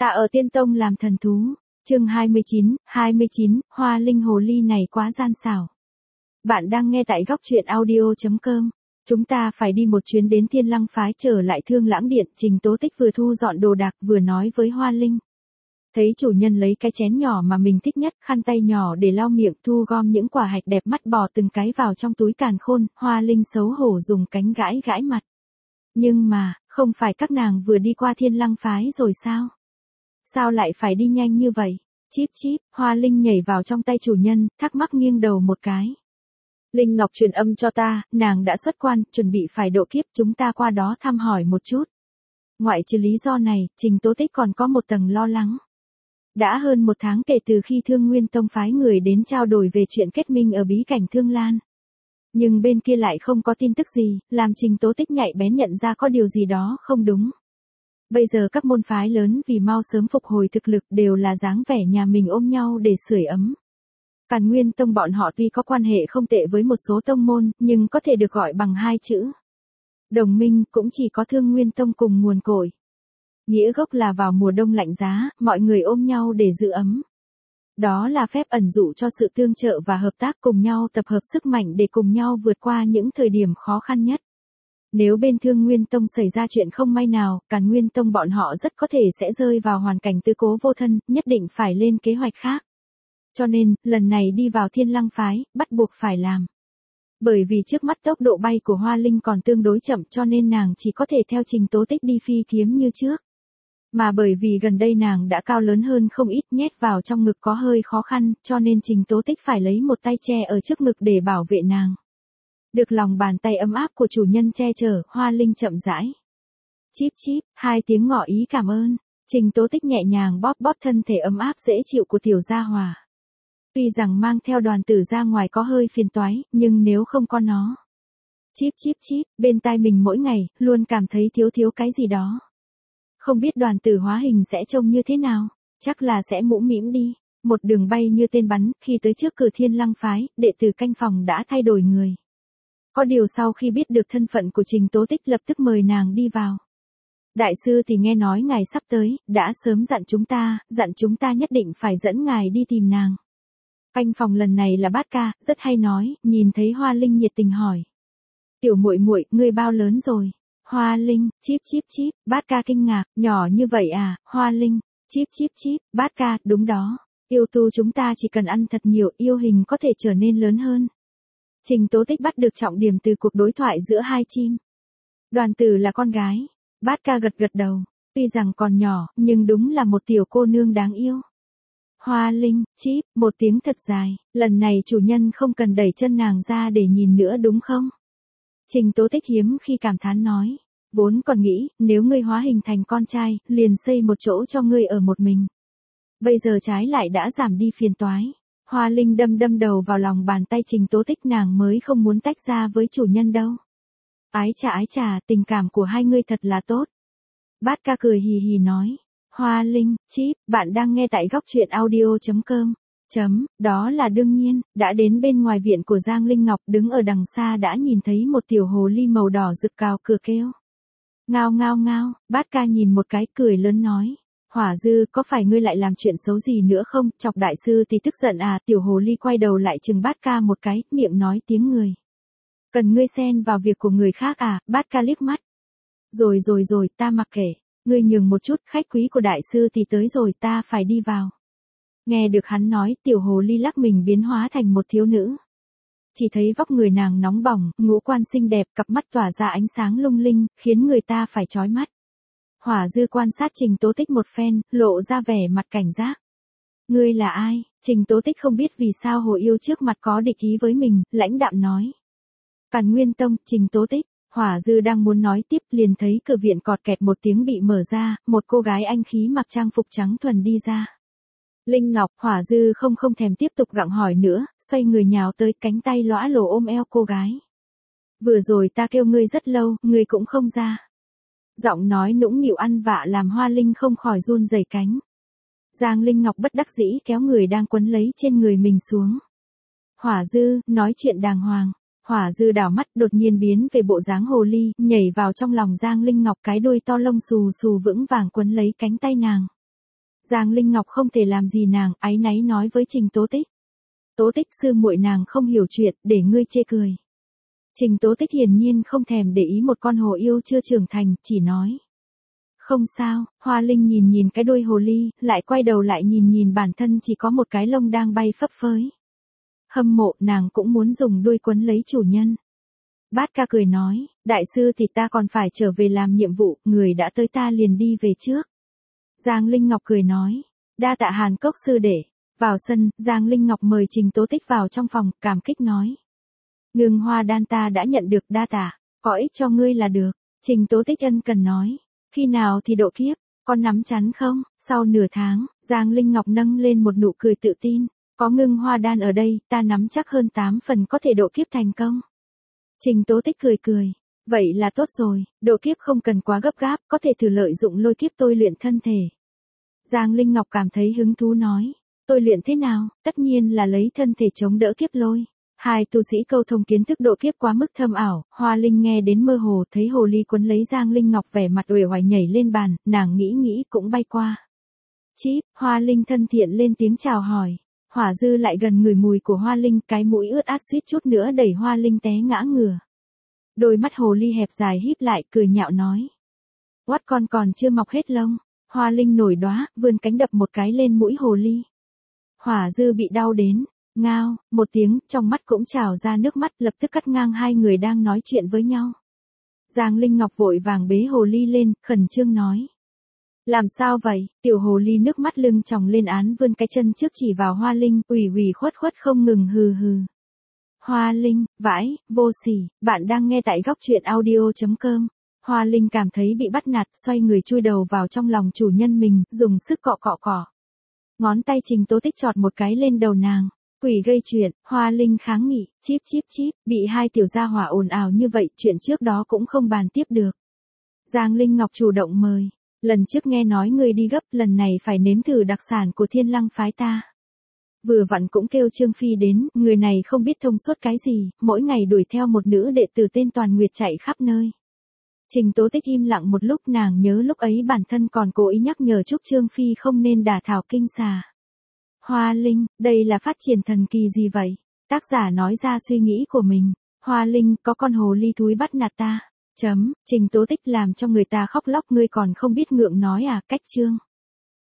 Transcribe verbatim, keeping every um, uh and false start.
Ta ở Tiên Tông làm thần thú. Chương hai mươi chín, hai mươi chín, Hoa Linh hồ ly này quá gian xảo. Bạn đang nghe tại góc truyện audio chấm com. Chúng ta phải đi một chuyến đến Thiên Lăng phái trở lại Thương Lãng Điện, Trình Tố Tích vừa thu dọn đồ đạc vừa nói với Hoa Linh. Thấy chủ nhân lấy cái chén nhỏ mà mình thích nhất, khăn tay nhỏ để lau miệng, thu gom những quả hạch đẹp mắt bò từng cái vào trong túi càn khôn, Hoa Linh xấu hổ dùng cánh gãi gãi mặt. Nhưng mà, không phải các nàng vừa đi qua Thiên Lăng phái rồi sao? Sao lại phải đi nhanh như vậy? Chíp chíp, Hoa Linh nhảy vào trong tay chủ nhân, thắc mắc nghiêng đầu một cái. Linh Ngọc truyền âm cho ta, nàng đã xuất quan, chuẩn bị phải độ kiếp, chúng ta qua đó thăm hỏi một chút. Ngoại trừ lý do này, Trình Tố Tích còn có một tầng lo lắng. Đã hơn một tháng kể từ khi Thương Nguyên Tông phái người đến trao đổi về chuyện kết minh ở bí cảnh Thương Lan. Nhưng bên kia lại không có tin tức gì, làm Trình Tố Tích nhạy bén nhận ra có điều gì đó không đúng. Bây giờ các môn phái lớn vì mau sớm phục hồi thực lực đều là dáng vẻ nhà mình ôm nhau để sưởi ấm. Càn Nguyên Tông bọn họ tuy có quan hệ không tệ với một số tông môn, nhưng có thể được gọi bằng hai chữ. Đồng minh cũng chỉ có Thương Nguyên Tông cùng nguồn cội. Nghĩa gốc là vào mùa đông lạnh giá, mọi người ôm nhau để giữ ấm. Đó là phép ẩn dụ cho sự tương trợ và hợp tác cùng nhau tập hợp sức mạnh để cùng nhau vượt qua những thời điểm khó khăn nhất. Nếu bên Thương Nguyên Tông xảy ra chuyện không may nào, Càn Nguyên Tông bọn họ rất có thể sẽ rơi vào hoàn cảnh tứ cố vô thân, nhất định phải lên kế hoạch khác. Cho nên, lần này đi vào Thiên Lăng phái, bắt buộc phải làm. Bởi vì trước mắt tốc độ bay của Hoa Linh còn tương đối chậm cho nên nàng chỉ có thể theo Trình Tố Tích đi phi kiếm như trước. Mà bởi vì gần đây nàng đã cao lớn hơn không ít, nhét vào trong ngực có hơi khó khăn, cho nên Trình Tố Tích phải lấy một tay che ở trước ngực để bảo vệ nàng. Được lòng bàn tay ấm áp của chủ nhân che chở, Hoa Linh chậm rãi. Chíp chíp, hai tiếng ngỏ ý cảm ơn. Trình Tố Tích nhẹ nhàng bóp bóp thân thể ấm áp dễ chịu của tiểu gia hòa. Tuy rằng mang theo đoàn tử ra ngoài có hơi phiền toái, nhưng nếu không có nó. Chíp chíp chíp, bên tai mình mỗi ngày, luôn cảm thấy thiếu thiếu cái gì đó. Không biết đoàn tử hóa hình sẽ trông như thế nào, chắc là sẽ mũm mĩm đi. Một đường bay như tên bắn, khi tới trước cửa Thiên Lăng phái, đệ tử canh phòng đã thay đổi người. Có điều sau khi biết được thân phận của Trình Tố Tích lập tức mời nàng đi vào. Đại sư thì nghe nói ngài sắp tới, đã sớm dặn chúng ta, dặn chúng ta nhất định phải dẫn ngài đi tìm nàng. Canh phòng lần này là Bát Ca, rất hay nói, nhìn thấy Hoa Linh nhiệt tình hỏi. Tiểu muội muội, ngươi bao lớn rồi? Hoa Linh, chíp chíp chíp, Bát Ca kinh ngạc, nhỏ như vậy à, Hoa Linh, chíp chíp chíp, Bát Ca, đúng đó, yêu tu chúng ta chỉ cần ăn thật nhiều, yêu hình có thể trở nên lớn hơn. Trình Tố Tích bắt được trọng điểm từ cuộc đối thoại giữa hai chim. Đoàn tử là con gái, Bát Ca gật gật đầu, tuy rằng còn nhỏ, nhưng đúng là một tiểu cô nương đáng yêu. Hoa Linh, chíp, một tiếng thật dài, lần này chủ nhân không cần đẩy chân nàng ra để nhìn nữa đúng không? Trình Tố Tích hiếm khi cảm thán nói, vốn còn nghĩ, nếu ngươi hóa hình thành con trai, liền xây một chỗ cho ngươi ở một mình. Bây giờ trái lại đã giảm đi phiền toái. Hoa Linh đâm đâm đầu vào lòng bàn tay Trình Tố Tích, nàng mới không muốn tách ra với chủ nhân đâu. Ái chà ái chà, tình cảm của hai ngươi thật là tốt. Bát Ca cười hì hì nói. Hoa Linh, chíp, bạn đang nghe tại góc truyện audio chấm com. Chấm, đó là đương nhiên, đã đến bên ngoài viện của Giang Linh Ngọc, đứng ở đằng xa đã nhìn thấy một tiểu hồ ly màu đỏ rực cào cửa kêu. Ngao ngao ngao, Bát Ca nhìn một cái cười lớn nói. Hỏa Dư, có phải ngươi lại làm chuyện xấu gì nữa không, chọc đại sư thì tức giận à, tiểu hồ ly quay đầu lại chừng Bát Ca một cái, miệng nói tiếng người. Cần ngươi xen vào việc của người khác à, Bát Ca liếc mắt. Rồi rồi rồi, ta mặc kệ, ngươi nhường một chút, khách quý của đại sư thì tới rồi, ta phải đi vào. Nghe được hắn nói, tiểu hồ ly lắc mình biến hóa thành một thiếu nữ. Chỉ thấy vóc người nàng nóng bỏng, ngũ quan xinh đẹp, cặp mắt tỏa ra ánh sáng lung linh, khiến người ta phải chói mắt. Hỏa Dư quan sát Trình Tố Tích một phen, lộ ra vẻ mặt cảnh giác. Ngươi là ai? Trình Tố Tích không biết vì sao hồ yêu trước mặt có địch ý với mình, lãnh đạm nói. Càn Nguyên Tông, Trình Tố Tích. Hỏa Dư đang muốn nói tiếp liền thấy cửa viện cọt kẹt một tiếng bị mở ra, một cô gái anh khí mặc trang phục trắng thuần đi ra. Linh Ngọc, Hỏa Dư không không thèm tiếp tục gặng hỏi nữa, xoay người nhào tới, cánh tay lõa lồ ôm eo cô gái. Vừa rồi ta kêu ngươi rất lâu, ngươi cũng không ra. Giọng nói nũng nịu ăn vạ làm Hoa Linh không khỏi run rẩy cánh. Giang Linh Ngọc bất đắc dĩ kéo người đang quấn lấy trên người mình xuống. Hỏa Dư, nói chuyện đàng hoàng. Hỏa Dư đảo mắt đột nhiên biến về bộ dáng hồ ly, nhảy vào trong lòng Giang Linh Ngọc, cái đuôi to lông xù xù vững vàng quấn lấy cánh tay nàng. Giang Linh Ngọc không thể làm gì nàng, áy náy nói với Trình Tố Tích. Tố Tích sư muội nàng không hiểu chuyện, để ngươi chê cười. Trình Tố Tích hiển nhiên không thèm để ý một con hồ yêu chưa trưởng thành, chỉ nói. Không sao, Hoa Linh nhìn nhìn cái đuôi hồ ly, lại quay đầu lại nhìn nhìn bản thân chỉ có một cái lông đang bay phấp phới. Hâm mộ, nàng cũng muốn dùng đuôi quấn lấy chủ nhân. Bát ca cười nói, đại sư thì ta còn phải trở về làm nhiệm vụ, người đã tới ta liền đi về trước. Giang Linh Ngọc cười nói, đa tạ Hàn Cốc sư đệ. Vào sân, Giang Linh Ngọc mời Trình Tố Tích vào trong phòng, cảm kích nói. Ngưng hoa đan ta đã nhận được, đa tạ, có ích cho ngươi là được. Trình Tố Tích ân cần nói, khi nào thì độ kiếp, con nắm chắn không? Sau nửa tháng, Giang Linh Ngọc nâng lên một nụ cười tự tin, có ngưng hoa đan ở đây, ta nắm chắc hơn tám phần có thể độ kiếp thành công. Trình Tố Tích cười cười, vậy là tốt rồi, độ kiếp không cần quá gấp gáp, có thể thử lợi dụng lôi kiếp tôi luyện thân thể. Giang Linh Ngọc cảm thấy hứng thú nói, tôi luyện thế nào? Tất nhiên là lấy thân thể chống đỡ kiếp lôi. Hai tu sĩ câu thông kiến thức độ kiếp quá mức thâm ảo, Hoa Linh nghe đến mơ hồ, thấy hồ ly quấn lấy Giang Linh Ngọc vẻ mặt uể oải nhảy lên bàn, nàng nghĩ nghĩ cũng bay qua. Chíp, Hoa Linh thân thiện lên tiếng chào hỏi. Hỏa Dư lại gần người mùi của Hoa Linh, cái mũi ướt át suýt chút nữa đẩy Hoa Linh té ngã ngửa. Đôi mắt hồ ly hẹp dài híp lại, cười nhạo nói. Oát con còn chưa mọc hết lông. Hoa Linh nổi đóa, vươn cánh đập một cái lên mũi hồ ly. Hỏa Dư bị đau đến, ngao, một tiếng, trong mắt cũng trào ra nước mắt, lập tức cắt ngang hai người đang nói chuyện với nhau. Giang Linh Ngọc vội vàng bế hồ ly lên, khẩn trương nói. Làm sao vậy? Tiểu hồ ly nước mắt lưng tròng lên án vươn cái chân trước chỉ vào Hoa Linh, ủy ủy khuất khuất không ngừng hừ hừ. Hoa Linh, vãi, vô sỉ, bạn đang nghe tại góc truyện audio chấm com. Hoa Linh cảm thấy bị bắt nạt, xoay người chui đầu vào trong lòng chủ nhân mình, dùng sức cọ cọ cọ. Ngón tay Trình Tố Tích chọt một cái lên đầu nàng. Quỷ gây chuyện, Hoa Linh kháng nghị, chíp chíp chíp, bị hai tiểu gia hỏa ồn ào như vậy, chuyện trước đó cũng không bàn tiếp được. Giang Linh Ngọc chủ động mời, lần trước nghe nói người đi gấp, lần này phải nếm thử đặc sản của Thiên Lăng phái ta. Vừa vặn cũng kêu Trương Phi đến, người này không biết thông suốt cái gì, mỗi ngày đuổi theo một nữ đệ tử tên Toàn Nguyệt chạy khắp nơi. Trình Tố Tích im lặng một lúc, nàng nhớ lúc ấy bản thân còn cố ý nhắc nhở Trúc Trương Phi không nên đả thảo kinh xà. Hoa Linh, đây là phát triển thần kỳ gì vậy? Tác giả nói ra suy nghĩ của mình. Hoa Linh, có con hồ ly thúi bắt nạt ta. Chấm, Trình Tố Tích làm cho người ta khóc lóc, ngươi còn không biết ngượng nói à, cách chương.